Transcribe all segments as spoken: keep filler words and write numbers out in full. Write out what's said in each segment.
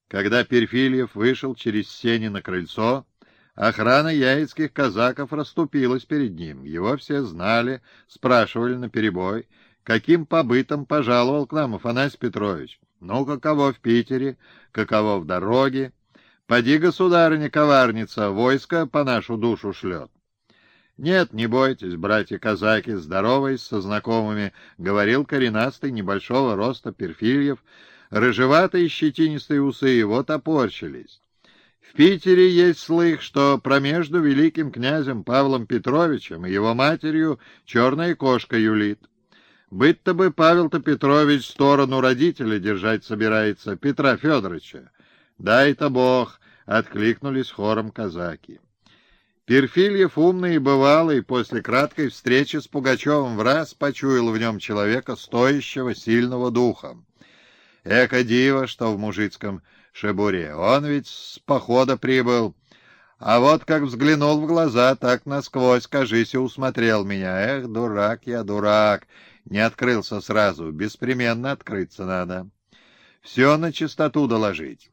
Когда Перфильев вышел через сени на крыльцо, охрана яицких казаков расступилась перед ним. Его все знали, спрашивали наперебой, каким побытом пожаловал к нам Афанасий Петрович. Ну, каково в Питере, каково в дороге. Поди, государыня-коварница, войско по нашу душу шлет. «Нет, не бойтесь, братья-казаки, здороваясь со знакомыми», — говорил коренастый небольшого роста Перфильев. Рыжеватые щетинистые усы его топорщились. В Питере есть слых, что промежду великим князем Павлом Петровичем и его матерью черная кошка юлит. Быть-то бы Павел-то Петрович сторону родителя держать собирается, Петра Федоровича. «Дай-то Бог!» — откликнулись хором казаки. Перфильев, умный и бывалый, после краткой встречи с Пугачевым враз почуял в нем человека, стоящего, сильного духом. Эко диво, что в мужицком шебуре. Он ведь с похода прибыл. А вот как взглянул в глаза, так насквозь, кажись, и усмотрел меня. Эх, дурак я, дурак. Не открылся сразу. Беспременно открыться надо. Все на чистоту доложить.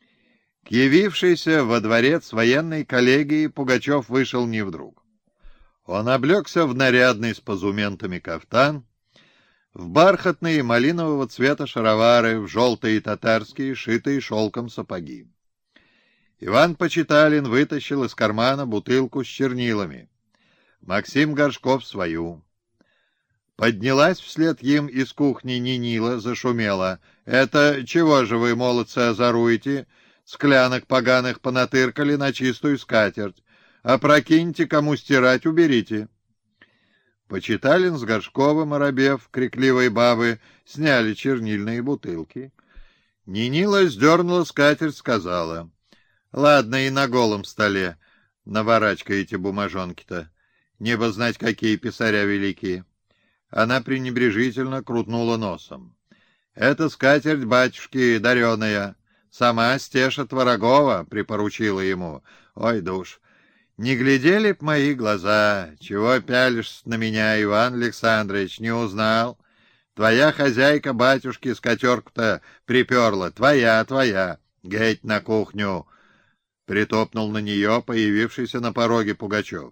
К явившейся во дворец военной коллегии Пугачев вышел не вдруг. Он облегся в нарядный с позументами кафтан, в бархатные малинового цвета шаровары, в желтые татарские, шитые шелком сапоги. Иван Почиталин вытащил из кармана бутылку с чернилами. Максим Горшков свою. Поднялась вслед им из кухни Нинила, зашумела. «Это чего же вы, молодцы, озоруете? Склянок поганых понатыркали на чистую скатерть. Опрокиньте, кому стирать, уберите». Почиталин с Горшковым, оробев, крикливые бабы, сняли чернильные бутылки. Нинила сдернула скатерть, сказала: «Ладно, и на голом столе наворачкаете бумажонки-то. Небо знать, какие писаря великие». Она пренебрежительно крутнула носом. «Это скатерть батюшки дареная. Сама Стеша Творогова припоручила ему. Ой, душ! Не глядели б мои глаза, чего пялишься на меня, Иван Александрович, не узнал? Твоя хозяйка батюшки скатерку-то приперла, твоя, твоя, геть на кухню!» Притопнул на нее появившийся на пороге Пугачев.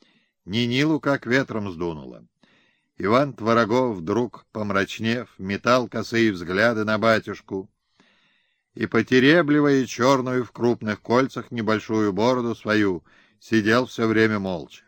Нинилу как ветром сдунуло. Иван Творогов, вдруг помрачнев, метал косые взгляды на батюшку и, потеребливая черную в крупных кольцах небольшую бороду свою, сидел все время молча.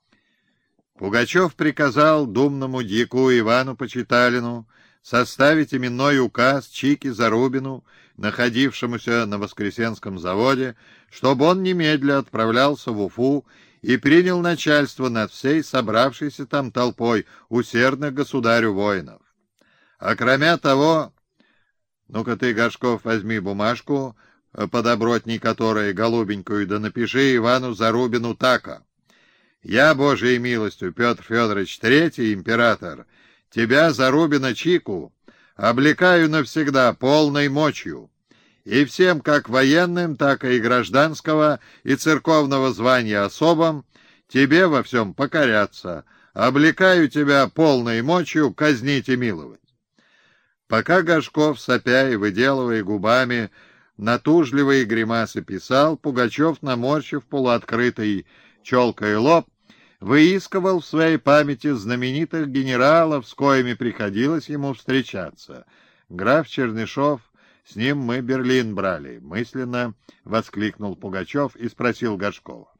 Пугачев приказал думному дьяку Ивану Почиталину составить именной указ Чике Зарубину, находившемуся на Воскресенском заводе, чтобы он немедля отправлялся в Уфу и принял начальство над всей собравшейся там толпой усердных государю воинов. А кроме того, ну-ка ты, Горшков, возьми бумажку, подобротней которой голубенькую, да напиши Ивану Зарубину тако: «Я, Божией милостью, Петр Федорович, третий император, тебя, Зарубина Чику, облекаю навсегда полной мочью, и всем, как военным, так и гражданского и церковного звания особам, тебе во всем покоряться, облекаю тебя полной мочью казнить и миловать». Пока Горшков, сопя и выделывая губами натужливые гримасы, писал, Пугачев, наморщив полуоткрытый челкой лоб, выискивал в своей памяти знаменитых генералов, с коими приходилось ему встречаться. Граф Чернышов, с ним мы Берлин брали, мысленно воскликнул Пугачев и спросил Горшкова: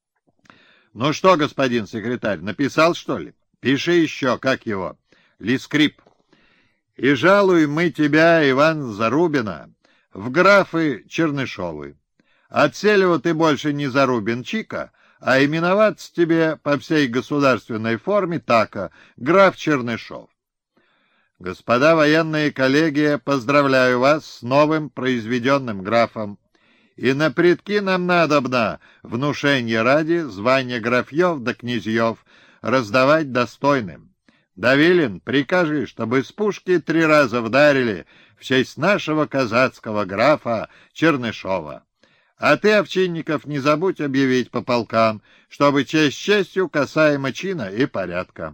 «Ну что, господин секретарь, написал, что ли? Пиши еще, как его, Лискрип. И жалуем мы тебя, Иван Зарубина, в графы Чернышовы. Отселива ты больше не Зарубин Чика, а именоваться тебе по всей государственной форме тако граф Чернышов. Господа военные коллегия, поздравляю вас с новым произведенным графом. И на предки нам надобно, внушение ради, звание графьев да князьев раздавать достойным. Давилин, прикажи, чтобы с пушки три раза вдарили в честь нашего казацкого графа Чернышова. А ты, Овчинников, не забудь объявить по полкам, чтобы честь честью касаемо чина и порядка».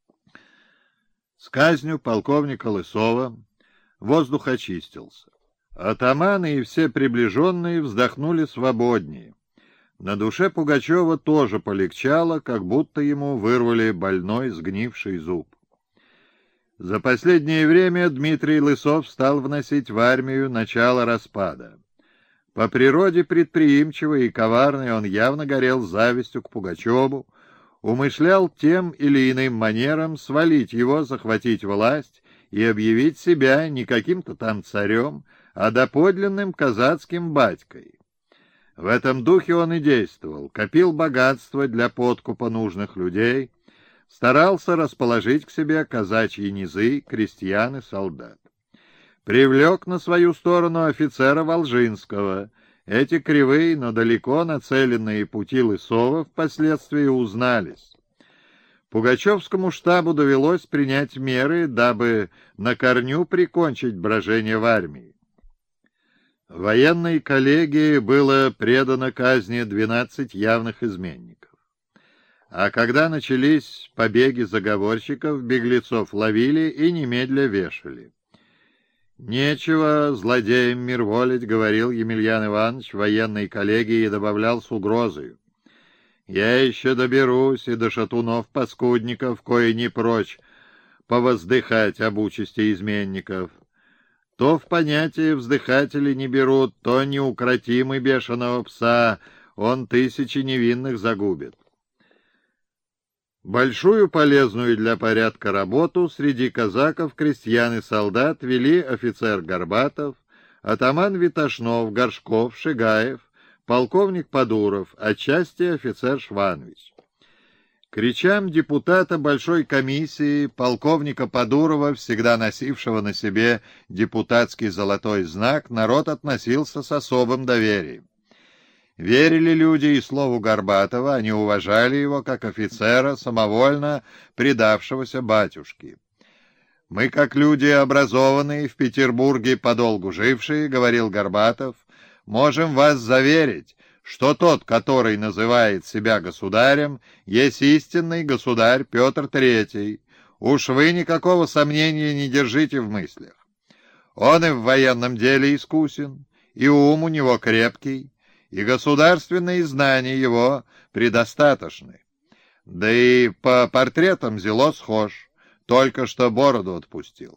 С казнью полковника Лысова воздух очистился. Атаманы и все приближенные вздохнули свободнее. На душе Пугачева тоже полегчало, как будто ему вырвали больной сгнивший зуб. За последнее время Дмитрий Лысов стал вносить в армию начало распада. По природе предприимчивый и коварный, он явно горел завистью к Пугачеву, умышлял тем или иным манером свалить его, захватить власть и объявить себя не каким-то там царем, а доподлинным казацким батькой. В этом духе он и действовал, копил богатство для подкупа нужных людей, старался расположить к себе казачьи низы, крестьян и солдат. Привлек на свою сторону офицера Волжинского. Эти кривые, но далеко нацеленные пути Лысова впоследствии узнались. Пугачевскому штабу довелось принять меры, дабы на корню прикончить брожение в армии. Военной коллегии было предано казни двенадцать явных изменников. А когда начались побеги заговорщиков, беглецов ловили и немедля вешали. «Нечего злодеям мирволить», — говорил Емельян Иванович военной коллегии и добавлял с угрозою. «Я еще доберусь и до шатунов-паскудников, кои не прочь повоздыхать об участи изменников. То в понятие вздыхатели не берут, то неукротимый бешеного пса, он тысячи невинных загубит». Большую полезную для порядка работу среди казаков, крестьян и солдат вели офицер Горбатов, атаман Витошнов, Горшков, Шигаев, полковник Подуров, отчасти офицер Шванович. К речам депутата Большой комиссии, полковника Подурова, всегда носившего на себе депутатский золотой знак, народ относился с особым доверием. Верили люди и слову Горбатова, они уважали его как офицера, самовольно предавшегося батюшке. «Мы, как люди образованные, в Петербурге подолгу жившие, — говорил Горбатов, — можем вас заверить, что тот, который называет себя государем, есть истинный государь Петр Третий. Уж вы никакого сомнения не держите в мыслях. Он и в военном деле искусен, и ум у него крепкий, и государственные знания его предостаточны. Да и по портретам зело схож, только что бороду отпустил».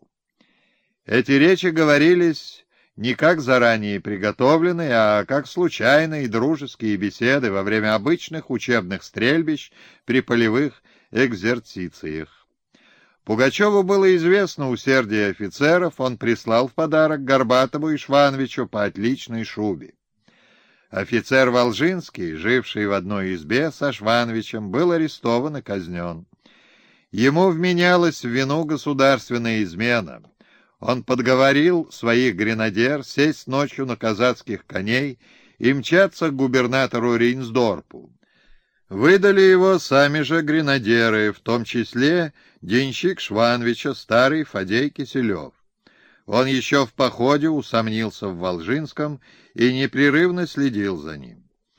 Эти речи говорились не как заранее приготовленные, а как случайные дружеские беседы во время обычных учебных стрельбищ при полевых экзерцициях. Пугачеву было известно усердие офицеров, он прислал в подарок Горбатову и Швановичу по отличной шубе. Офицер Волжинский, живший в одной избе со Швановичем, был арестован и казнен. Ему вменялась в вину государственная измена. Он подговорил своих гренадер сесть ночью на казацких коней и мчаться к губернатору Рейнсдорпу. Выдали его сами же гренадеры, в том числе денщик Швановича, старый Фадей Киселев. Он еще в походе усомнился в Волжинском и непрерывно следил за ним.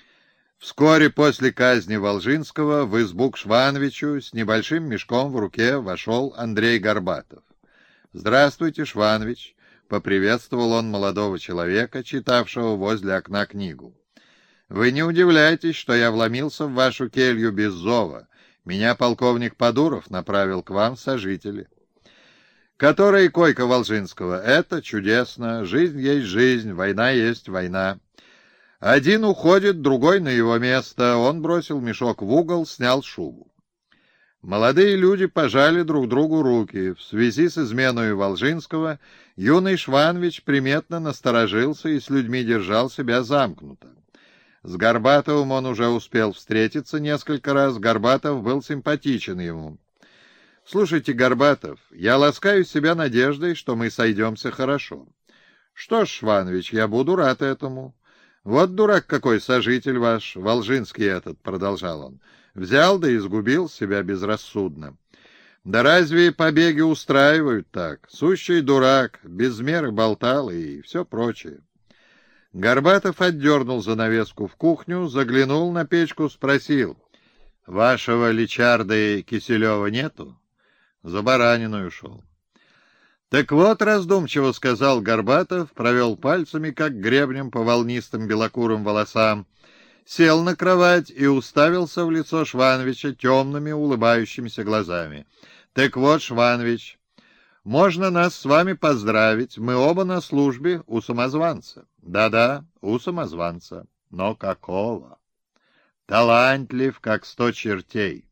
Вскоре после казни Волжинского в избу к Швановичу с небольшим мешком в руке вошел Андрей Горбатов. «Здравствуйте, Шванович», — поприветствовал он молодого человека, читавшего возле окна книгу. «Вы не удивляйтесь, что я вломился в вашу келью без зова. Меня полковник Подуров направил к вам сожители». «Которая койка Волжинского? Это чудесно. Жизнь есть жизнь, война есть война. Один уходит, другой на его место». Он бросил мешок в угол, снял шубу. Молодые люди пожали друг другу руки. В связи с изменой Волжинского юный Шванович приметно насторожился и с людьми держал себя замкнуто. С Горбатовым он уже успел встретиться несколько раз. Горбатов был симпатичен ему. «Слушайте, Горбатов, я ласкаю себя надеждой, что мы сойдемся хорошо». «Что ж, Шванович, я буду рад этому». «Вот дурак какой сожитель ваш, Волжинский этот», — продолжал он. «Взял да изгубил себя безрассудно». «Да разве побеги устраивают так? Сущий дурак, без меры болтал и все прочее». Горбатов отдернул занавеску в кухню, заглянул на печку, спросил: «Вашего Личарда и Киселева нету?» «За бараниной ушел». «Так вот», — раздумчиво сказал Горбатов, провел пальцами, как гребнем по волнистым белокурым волосам, сел на кровать и уставился в лицо Швановича темными улыбающимися глазами. «Так вот, Шванович, можно нас с вами поздравить, мы оба на службе у самозванца». «Да-да, у самозванца. Но какого? Талантлив, как сто чертей».